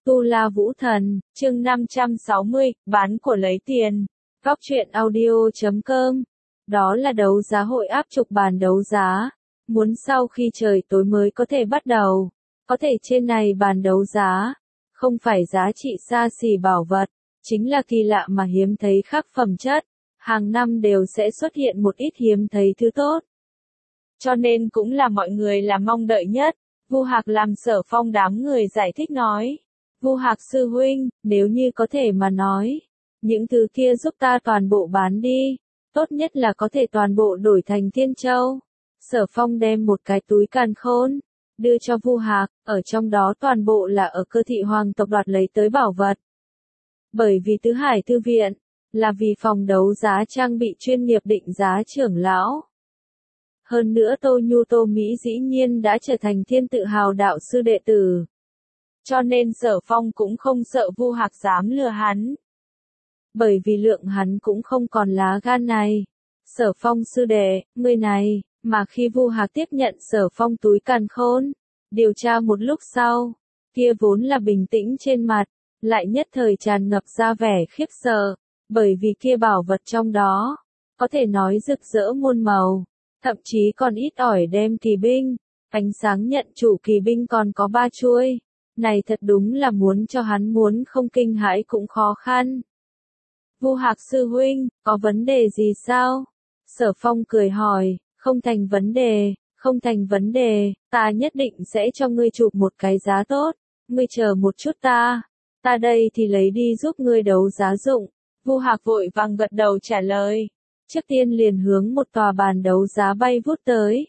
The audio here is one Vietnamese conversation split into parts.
Tu La Vũ Thần, chương 560, bán của lấy tiền. Góc truyện audio.com. Đó là đấu giá hội áp trục bàn đấu giá. Muốn sau khi trời tối mới có thể bắt đầu. Có thể trên này bàn đấu giá. Không phải giá trị xa xỉ bảo vật. Chính là kỳ lạ mà hiếm thấy khác phẩm chất. Hàng năm đều sẽ xuất hiện một ít hiếm thấy thứ tốt. Cho nên cũng là mọi người là mong đợi nhất. Vu Hạc làm Sở Phong đám người giải thích nói. Vu Hạc sư huynh, nếu như có thể mà nói, những thứ kia giúp ta toàn bộ bán đi, tốt nhất là có thể toàn bộ đổi thành Thiên Châu. Sở Phong đem một cái túi càn khôn, đưa cho Vu Hạc, ở trong đó toàn bộ là ở Cơ Thị Hoàng tộc đoạt lấy tới bảo vật. Bởi vì Tứ Hải Thư Viện, là vì phòng đấu giá trang bị chuyên nghiệp định giá trưởng lão. Hơn nữa Tô Nhu Tô Mỹ dĩ nhiên đã trở thành thiên tự hào đạo sư đệ tử. Cho nên Sở Phong cũng không sợ Vu Hạc dám lừa hắn. Bởi vì lượng hắn cũng không còn lá gan này. Sở Phong sư đệ, người này, mà khi Vu Hạc tiếp nhận Sở Phong túi càn khôn, điều tra một lúc sau, kia vốn là bình tĩnh trên mặt, lại nhất thời tràn ngập ra vẻ khiếp sợ, bởi vì kia bảo vật trong đó, có thể nói rực rỡ muôn màu, thậm chí còn ít ỏi đem kỳ binh, ánh sáng nhận chủ kỳ binh còn có 3 chuôi. Này thật đúng là muốn cho hắn muốn không kinh hãi cũng khó khăn. Vu Hạc sư huynh, có vấn đề gì sao? Sở Phong cười hỏi, không thành vấn đề, không thành vấn đề, ta nhất định sẽ cho ngươi chụp một cái giá tốt, ngươi chờ một chút ta đây thì lấy đi giúp ngươi đấu giá dụng. Vu Hạc vội vàng gật đầu trả lời, trước tiên liền hướng một tòa bàn đấu giá bay vút tới.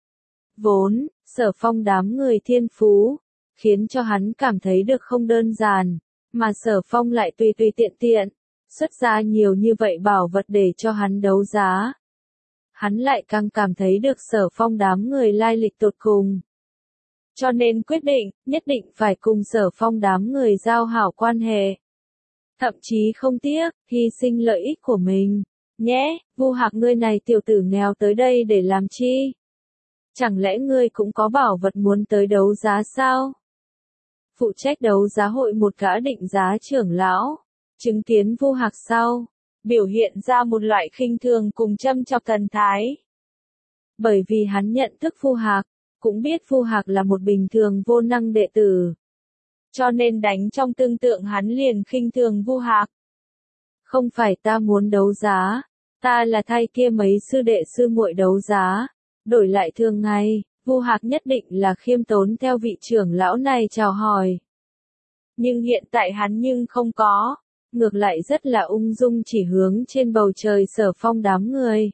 Vốn, Sở Phong đám người thiên phú, khiến cho hắn cảm thấy được không đơn giản, mà Sở Phong lại tùy tiện, xuất ra nhiều như vậy bảo vật để cho hắn đấu giá. Hắn lại càng cảm thấy được Sở Phong đám người lai lịch tột cùng. Cho nên quyết định, nhất định phải cùng Sở Phong đám người giao hảo quan hệ. Thậm chí không tiếc, hy sinh lợi ích của mình. Nhé, Vu Hạc ngươi này tiểu tử nghèo tới đây để làm chi? Chẳng lẽ ngươi cũng có bảo vật muốn tới đấu giá sao? Phụ trách đấu giá hội một gã định giá trưởng lão, chứng kiến Vu Hạc sau, biểu hiện ra một loại khinh thường cùng châm chọc thần thái. Bởi vì hắn nhận thức Vu Hạc, cũng biết Vu Hạc là một bình thường vô năng đệ tử. Cho nên đánh trong tương tượng hắn liền khinh thường Vu Hạc. Không phải ta muốn đấu giá, ta là thay kia mấy sư đệ sư muội đấu giá, đổi lại thường ngày. Vu Hạc nhất định là khiêm tốn theo vị trưởng lão này chào hỏi. Nhưng hiện tại hắn nhưng không có, ngược lại rất là ung dung chỉ hướng trên bầu trời Sở Phong đám người.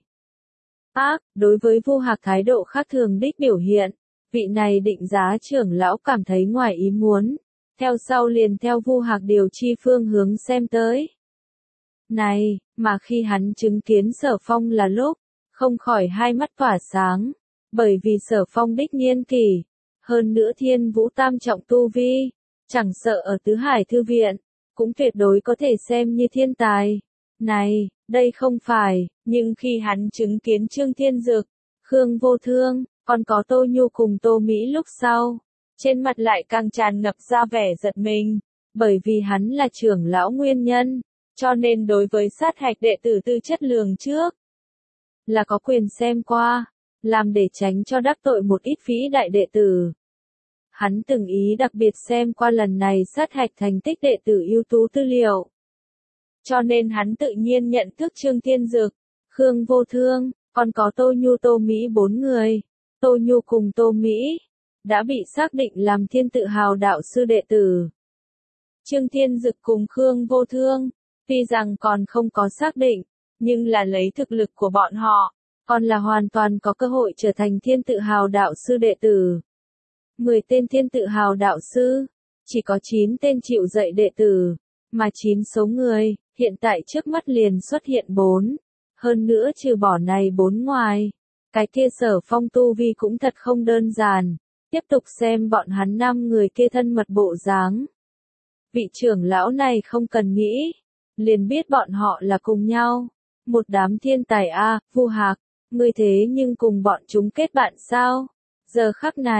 Đối với Vu Hạc thái độ khác thường đích biểu hiện, vị này định giá trưởng lão cảm thấy ngoài ý muốn, theo sau liền theo Vu Hạc điều chi phương hướng xem tới. Này, mà khi hắn chứng kiến Sở Phong là lúc, không khỏi hai mắt tỏa sáng. Bởi vì Sở Phong đích niên kỷ, hơn nữa thiên vũ tam trọng tu vi, chẳng sợ ở Tứ Hải Thư Viện, cũng tuyệt đối có thể xem như thiên tài. Này, đây không phải, nhưng khi hắn chứng kiến Trương Thiên Dực, Khương Vô Thương, còn có Tô Nhu cùng Tô Mỹ lúc sau, trên mặt lại càng tràn ngập ra vẻ giật mình, bởi vì hắn là trưởng lão nguyên nhân, cho nên đối với sát hạch đệ tử tư chất lường trước, là có quyền xem qua. Làm để tránh cho đắc tội một ít phí đại đệ tử. Hắn từng ý đặc biệt xem qua lần này sát hạch thành tích đệ tử ưu tú tư liệu. Cho nên hắn tự nhiên nhận thức Trương Thiên Dực, Khương Vô Thương, còn có Tô Nhu Tô Mỹ 4 người. Tô Nhu cùng Tô Mỹ đã bị xác định làm thiên tự hào đạo sư đệ tử. Trương Thiên Dực cùng Khương Vô Thương, tuy rằng còn không có xác định, nhưng là lấy thực lực của bọn họ, còn là hoàn toàn có cơ hội trở thành thiên tự hào đạo sư đệ tử. 10 tên thiên tự hào đạo sư, chỉ có 9 tên chịu dạy đệ tử, mà 9 số người, hiện tại trước mắt liền xuất hiện 4. Hơn nữa trừ bỏ này 4 ngoài, cái kia Sở Phong tu vi cũng thật không đơn giản. Tiếp tục xem bọn hắn 5 người kia thân mật bộ dáng. Vị trưởng lão này không cần nghĩ, liền biết bọn họ là cùng nhau. Một đám thiên tài Vu Hạc. Ngươi thế nhưng cùng bọn chúng kết bạn sao? Giờ khắc này,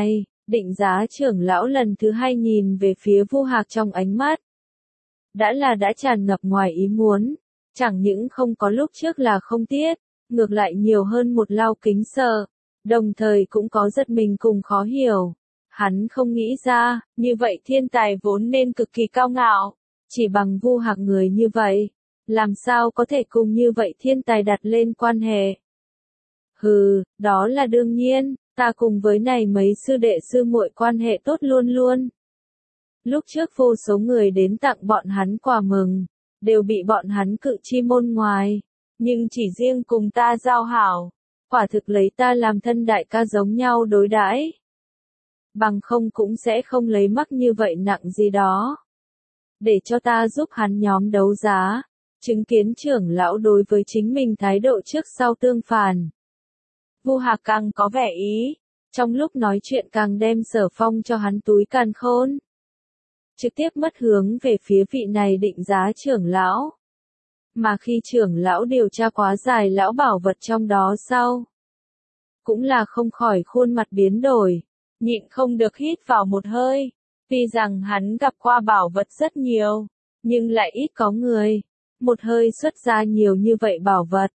Định Giá trưởng lão lần thứ hai nhìn về phía Vu Hạc trong ánh mắt. Đã tràn ngập ngoài ý muốn, chẳng những không có lúc trước là không tiếc, ngược lại nhiều hơn một lau kính sợ, đồng thời cũng có giật mình cùng khó hiểu. Hắn không nghĩ ra, như vậy thiên tài vốn nên cực kỳ cao ngạo, chỉ bằng Vu Hạc người như vậy, làm sao có thể cùng như vậy thiên tài đặt lên quan hệ. Hừ, đó là đương nhiên, ta cùng với này mấy sư đệ sư muội quan hệ tốt luôn luôn. Lúc trước vô số người đến tặng bọn hắn quà mừng, đều bị bọn hắn cự chi môn ngoài, nhưng chỉ riêng cùng ta giao hảo, quả thực lấy ta làm thân đại ca giống nhau đối đãi. Bằng không cũng sẽ không lấy mắc như vậy nặng gì đó. Để cho ta giúp hắn nhóm đấu giá, chứng kiến trưởng lão đối với chính mình thái độ trước sau tương phản. Vu Hạc càng có vẻ ý, trong lúc nói chuyện càng đem Sở Phong cho hắn túi càn khôn. Trực tiếp mất hướng về phía vị này Định Giá trưởng lão. Mà khi trưởng lão điều tra quá dài lão bảo vật trong đó sau, cũng là không khỏi khuôn mặt biến đổi, nhịn không được hít vào một hơi. Tuy rằng hắn gặp qua bảo vật rất nhiều, nhưng lại ít có người một hơi xuất ra nhiều như vậy bảo vật,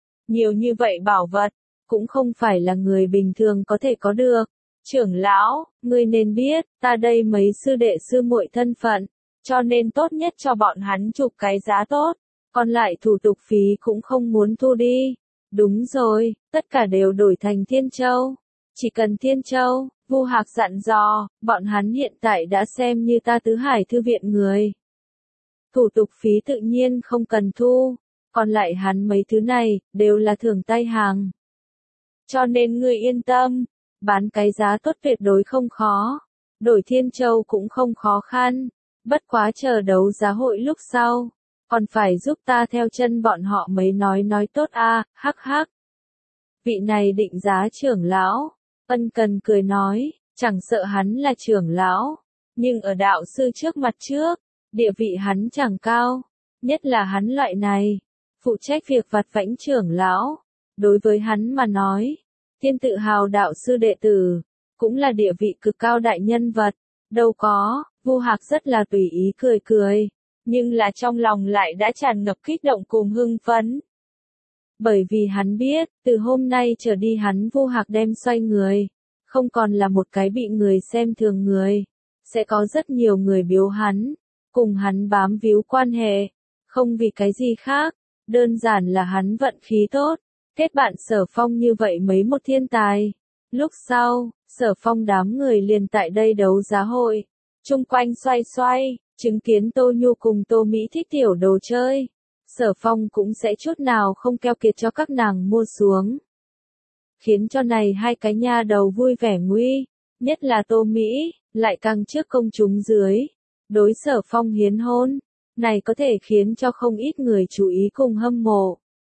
cũng không phải là người bình thường có thể có được. Trưởng lão, ngươi nên biết, ta đây mấy sư đệ sư muội thân phận, cho nên tốt nhất cho bọn hắn chụp cái giá tốt, còn lại thủ tục phí cũng không muốn thu đi. Đúng rồi, tất cả đều đổi thành Thiên Châu. Chỉ cần Thiên Châu, Vu Hạc dặn dò, bọn hắn hiện tại đã xem như ta Tứ Hải Thư viện người. Thủ tục phí tự nhiên không cần thu, còn lại hắn mấy thứ này, đều là thưởng tay hàng. Cho nên ngươi yên tâm, bán cái giá tốt tuyệt đối không khó, đổi Thiên Châu cũng không khó khăn, bất quá chờ đấu giá hội lúc sau, còn phải giúp ta theo chân bọn họ mấy nói tốt a, hắc hắc. Vị này Định Giá trưởng lão, ân cần cười nói, chẳng sợ hắn là trưởng lão, nhưng ở đạo sư trước mặt trước, địa vị hắn chẳng cao, nhất là hắn loại này, phụ trách việc vặt vãnh trưởng lão, đối với hắn mà nói, thiên tự hào đạo sư đệ tử, cũng là địa vị cực cao đại nhân vật, đâu có. Vu Hạc rất là tùy ý cười cười, nhưng là trong lòng lại đã tràn ngập kích động cùng hưng phấn. Bởi vì hắn biết, từ hôm nay trở đi hắn Vu Hạc đem xoay người, không còn là một cái bị người xem thường người, sẽ có rất nhiều người biếu hắn, cùng hắn bám víu quan hệ, không vì cái gì khác, đơn giản là hắn vận khí tốt, kết bạn Sở Phong như vậy mấy một thiên tài. Lúc sau, Sở Phong đám người liền tại đây đấu giá hội, chung quanh xoay xoay, chứng kiến Tô Nhu cùng Tô Mỹ thích tiểu đồ chơi. Sở Phong cũng sẽ chút nào không keo kiệt cho các nàng mua xuống. Khiến cho này hai cái nha đầu vui vẻ nguy, nhất là Tô Mỹ, lại càng trước công chúng dưới. Đối Sở Phong hiến hôn, này có thể khiến cho không ít người chú ý cùng hâm mộ.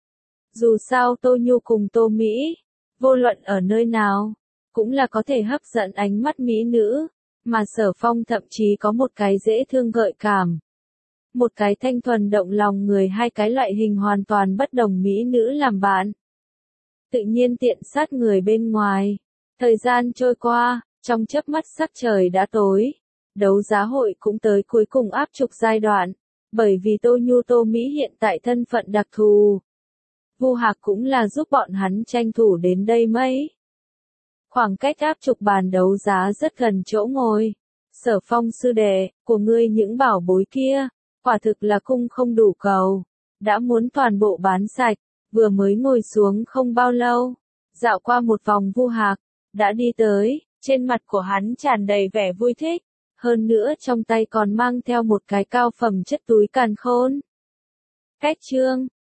Dù sao Tô Nhu cùng Tô Mỹ, vô luận ở nơi nào, cũng là có thể hấp dẫn ánh mắt mỹ nữ, mà Sở Phong thậm chí có một cái dễ thương gợi cảm. Một cái thanh thuần động lòng người, hai cái loại hình hoàn toàn bất đồng mỹ nữ làm bạn. Tự nhiên tiện sát người bên ngoài. Thời gian trôi qua, trong chớp mắt sắc trời đã tối. Đấu giá hội cũng tới cuối cùng áp trục giai đoạn, bởi vì Tô Nhu Tô Mỹ hiện tại thân phận đặc thù. Vu Hạc cũng là giúp bọn hắn tranh thủ đến đây mấy. Khoảng cách áp trục bàn đấu giá rất gần chỗ ngồi. Sở Phong sư đệ, của ngươi những bảo bối kia, quả thực là cung không đủ cầu, đã muốn toàn bộ bán sạch, vừa mới ngồi xuống không bao lâu, dạo qua một vòng Vu Hạc, đã đi tới, trên mặt của hắn tràn đầy vẻ vui thích, hơn nữa trong tay còn mang theo một cái cao phẩm chất túi càn khôn. Cách chương